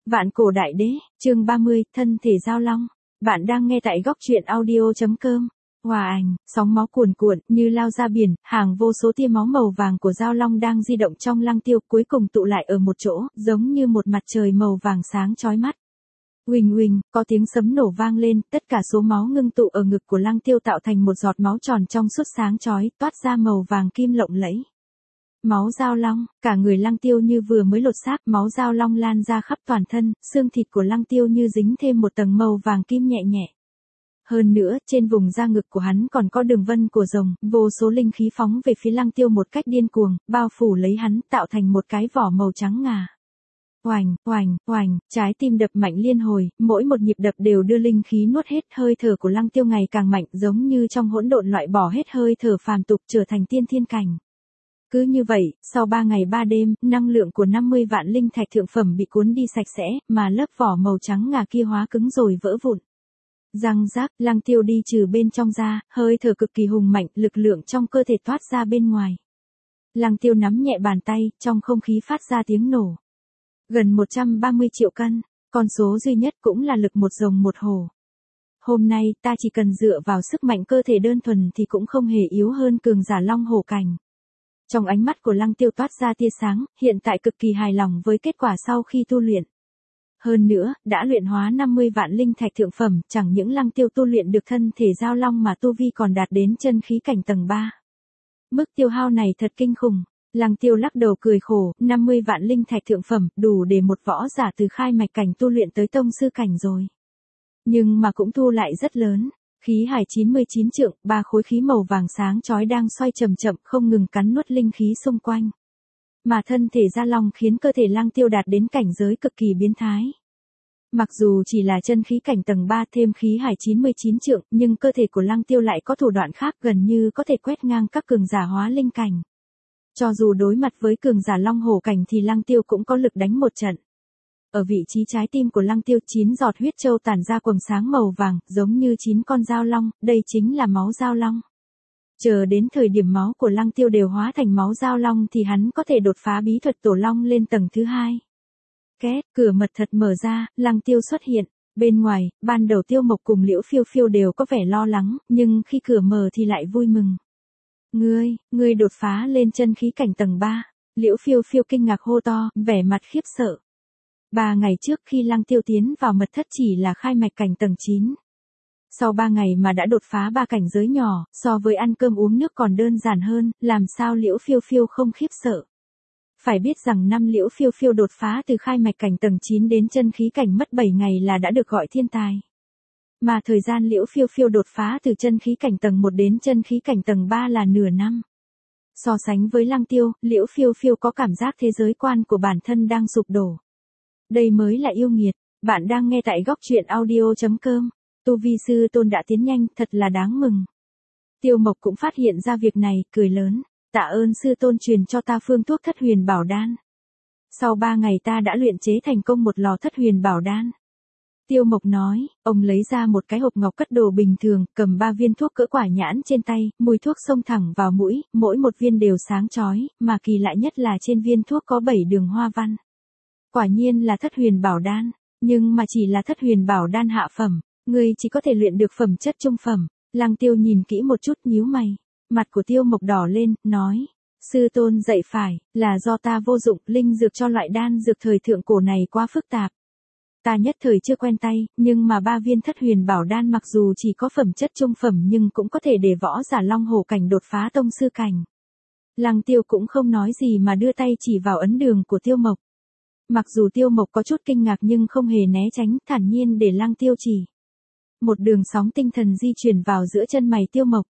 Vạn cổ đại đế, chương 30, thân thể giao long. Bạn đang nghe tại góc truyện audio.com. Hòa ảnh, sóng máu cuồn cuộn như lao ra biển, hàng vô số tia máu màu vàng của giao long đang di động trong lăng tiêu, cuối cùng tụ lại ở một chỗ, giống như một mặt trời màu vàng sáng chói mắt. Huỳnh huỳnh, có tiếng sấm nổ vang lên, tất cả số máu ngưng tụ ở ngực của lăng tiêu tạo thành một giọt máu tròn trong suốt sáng chói, toát ra màu vàng kim lộng lẫy. Máu giao long, cả người lăng tiêu như vừa mới lột xác, máu giao long lan ra khắp toàn thân, xương thịt của lăng tiêu như dính thêm một tầng màu vàng kim nhẹ nhẹ. Hơn nữa, trên vùng da ngực của hắn còn có đường vân của rồng, vô số linh khí phóng về phía lăng tiêu một cách điên cuồng, bao phủ lấy hắn, tạo thành một cái vỏ màu trắng ngà. Oành, oành, oành, trái tim đập mạnh liên hồi, mỗi một nhịp đập đều đưa linh khí nuốt hết, hơi thở của lăng tiêu ngày càng mạnh, giống như trong hỗn độn loại bỏ hết hơi thở phàm tục, trở thành tiên thiên cảnh. Cứ như vậy, sau 3 ngày 3 đêm, năng lượng của 50 vạn linh thạch thượng phẩm bị cuốn đi sạch sẽ, mà lớp vỏ màu trắng ngà kia hóa cứng rồi vỡ vụn. Răng rác, lăng tiêu đi trừ bên trong ra, hơi thở cực kỳ hùng mạnh, lực lượng trong cơ thể toát ra bên ngoài. Lăng tiêu nắm nhẹ bàn tay, trong không khí phát ra tiếng nổ. Gần 130 triệu cân, con số duy nhất cũng là lực một rồng một hổ. Hôm nay, ta chỉ cần dựa vào sức mạnh cơ thể đơn thuần thì cũng không hề yếu hơn cường giả long hổ cảnh. Trong ánh mắt của lăng tiêu toát ra tia sáng, hiện tại cực kỳ hài lòng với kết quả sau khi tu luyện. Hơn nữa, đã luyện hóa 50 vạn linh thạch thượng phẩm, chẳng những lăng tiêu tu luyện được thân thể giao long mà tu vi còn đạt đến chân khí cảnh tầng 3. Mức tiêu hao này thật kinh khủng. Lăng tiêu lắc đầu cười khổ, 50 vạn linh thạch thượng phẩm, đủ để một võ giả từ khai mạch cảnh tu luyện tới tông sư cảnh rồi. Nhưng mà cũng thu lại rất lớn. Khí hải 99 trượng, 3 khối khí màu vàng sáng chói đang xoay chậm chậm, không ngừng cắn nuốt linh khí xung quanh. Mà thân thể gia long khiến cơ thể lăng tiêu đạt đến cảnh giới cực kỳ biến thái. Mặc dù chỉ là chân khí cảnh tầng 3 thêm khí hải 99 trượng, nhưng cơ thể của lăng tiêu lại có thủ đoạn khác, gần như có thể quét ngang các cường giả hóa linh cảnh. Cho dù đối mặt với cường giả long hổ cảnh thì lăng tiêu cũng có lực đánh một trận. Ở vị trí trái tim của lăng tiêu, 9 giọt huyết châu tản ra quầng sáng màu vàng, giống như 9 con dao long, đây chính là máu dao long. Chờ đến thời điểm máu của lăng tiêu đều hóa thành máu dao long thì hắn có thể đột phá bí thuật tổ long lên tầng thứ 2. Két, cửa mật thật mở ra, lăng tiêu xuất hiện. Bên ngoài, ban đầu Tiêu Mộc cùng Liễu Phiêu Phiêu đều có vẻ lo lắng, nhưng khi cửa mở thì lại vui mừng. Ngươi đột phá lên chân khí cảnh tầng 3. Liễu Phiêu Phiêu kinh ngạc hô to, vẻ mặt khiếp sợ. 3 ngày trước khi lăng tiêu tiến vào mật thất chỉ là khai mạch cảnh tầng 9. Sau 3 ngày mà đã đột phá 3 cảnh giới nhỏ, so với ăn cơm uống nước còn đơn giản hơn, làm sao Liễu Phiêu Phiêu không khiếp sợ. Phải biết rằng năm Liễu Phiêu Phiêu đột phá từ khai mạch cảnh tầng 9 đến chân khí cảnh mất 7 ngày là đã được gọi thiên tài. Mà thời gian Liễu Phiêu Phiêu đột phá từ chân khí cảnh tầng 1 đến chân khí cảnh tầng 3 là nửa năm. So sánh với lăng tiêu, Liễu Phiêu Phiêu có cảm giác thế giới quan của bản thân đang sụp đổ. Đây mới là yêu nghiệt. Bạn đang nghe tại góc truyện audio.com. Tu vi sư tôn đã tiến nhanh, thật là đáng mừng. Tiêu Mộc cũng phát hiện ra việc này, cười lớn. Tạ ơn sư tôn truyền cho ta phương thuốc thất huyền bảo đan. Sau 3 ngày ta đã luyện chế thành công một lò thất huyền bảo đan. Tiêu Mộc nói, ông lấy ra một cái hộp ngọc cất đồ bình thường, cầm 3 viên thuốc cỡ quả nhãn trên tay, mùi thuốc xông thẳng vào mũi, mỗi một viên đều sáng chói, mà kỳ lạ nhất là trên viên thuốc có 7 đường hoa văn. Quả nhiên là thất huyền bảo đan, nhưng mà chỉ là thất huyền bảo đan hạ phẩm, ngươi chỉ có thể luyện được phẩm chất trung phẩm. Lăng Tiêu nhìn kỹ một chút nhíu mày, mặt của Tiêu Mộc đỏ lên, nói, sư tôn dạy phải, là do ta vô dụng, linh dược cho loại đan dược thời thượng cổ này quá phức tạp. Ta nhất thời chưa quen tay, nhưng mà 3 viên thất huyền bảo đan mặc dù chỉ có phẩm chất trung phẩm nhưng cũng có thể để võ giả long hổ cảnh đột phá tông sư cảnh. Lăng Tiêu cũng không nói gì mà đưa tay chỉ vào ấn đường của Tiêu Mộc. Mặc dù Tiêu Mộc có chút kinh ngạc nhưng không hề né tránh, thản nhiên để Lăng Tiêu chỉ. Một đường sóng tinh thần di chuyển vào giữa chân mày Tiêu Mộc.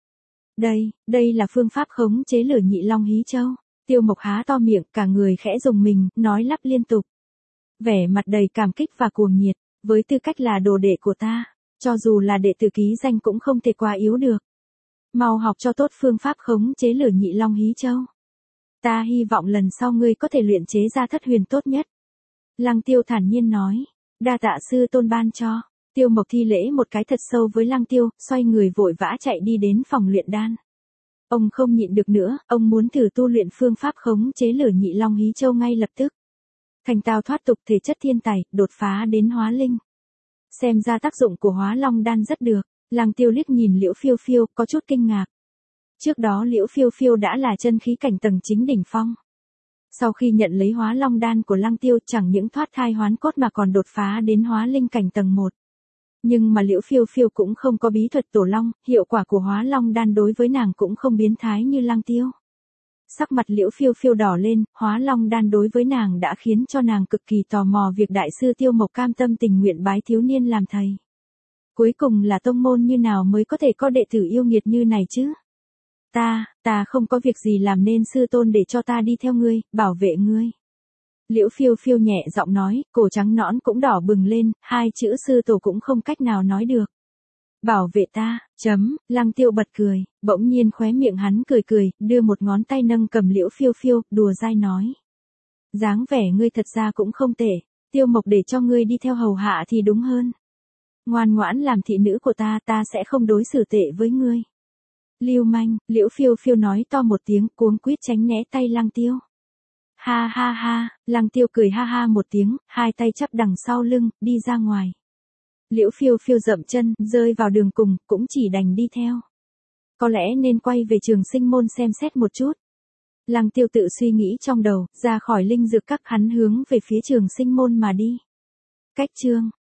Đây là phương pháp khống chế lửa nhị long hí châu. Tiêu Mộc há to miệng, cả người khẽ rùng mình, nói lắp liên tục. Vẻ mặt đầy cảm kích và cuồng nhiệt, với tư cách là đồ đệ của ta, cho dù là đệ tử ký danh cũng không thể quá yếu được. Mau học cho tốt phương pháp khống chế lửa nhị long hí châu. Ta hy vọng lần sau ngươi có thể luyện chế ra thất huyền tốt nhất. Lăng Tiêu thản nhiên nói, đa tạ sư tôn ban cho. Tiêu Mộc thi lễ một cái thật sâu với Lăng Tiêu, xoay người vội vã chạy đi đến phòng luyện đan. Ông không nhịn được nữa, ông muốn thử tu luyện phương pháp khống chế lửa nhị long hí châu ngay lập tức. Thanh tao thoát tục thể chất thiên tài, đột phá đến hóa linh. Xem ra tác dụng của hóa long đan rất được. Lăng Tiêu liếc nhìn Liễu Phiêu Phiêu, có chút kinh ngạc. Trước đó Liễu Phiêu Phiêu đã là chân khí cảnh tầng chính đỉnh phong. Sau khi nhận lấy hóa long đan của Lăng Tiêu chẳng những thoát thai hoán cốt mà còn đột phá đến hóa linh cảnh tầng 1. Nhưng mà Liễu Phiêu Phiêu cũng không có bí thuật tổ long, hiệu quả của hóa long đan đối với nàng cũng không biến thái như Lăng Tiêu. Sắc mặt Liễu Phiêu Phiêu đỏ lên, hóa long đan đối với nàng đã khiến cho nàng cực kỳ tò mò việc đại sư Tiêu Mộc cam tâm tình nguyện bái thiếu niên làm thầy. Cuối cùng là tông môn như nào mới có thể có đệ tử yêu nghiệt như này chứ? Ta không có việc gì làm nên sư tôn để cho ta đi theo ngươi, bảo vệ ngươi. Liễu Phiêu Phiêu nhẹ giọng nói, cổ trắng nõn cũng đỏ bừng lên, hai chữ sư tổ cũng không cách nào nói được. Bảo vệ ta, Lăng Tiêu bật cười, bỗng nhiên khóe miệng hắn cười, đưa một ngón tay nâng cầm Liễu Phiêu Phiêu, đùa dai nói. Dáng vẻ ngươi thật ra cũng không tệ, Tiêu Mộc để cho ngươi đi theo hầu hạ thì đúng hơn. Ngoan ngoãn làm thị nữ của ta sẽ không đối xử tệ với ngươi. Lưu manh, Liễu Phiêu Phiêu nói to một tiếng, cuống quýt tránh né tay Lăng Tiêu. Ha ha ha, Lăng Tiêu cười ha ha một tiếng, hai tay chắp đằng sau lưng, đi ra ngoài. Liễu Phiêu Phiêu dậm chân, rơi vào đường cùng, cũng chỉ đành đi theo. Có lẽ nên quay về Trường Sinh môn xem xét một chút. Lăng Tiêu tự suy nghĩ trong đầu, ra khỏi linh dược các hắn hướng về phía Trường Sinh môn mà đi. Cách chương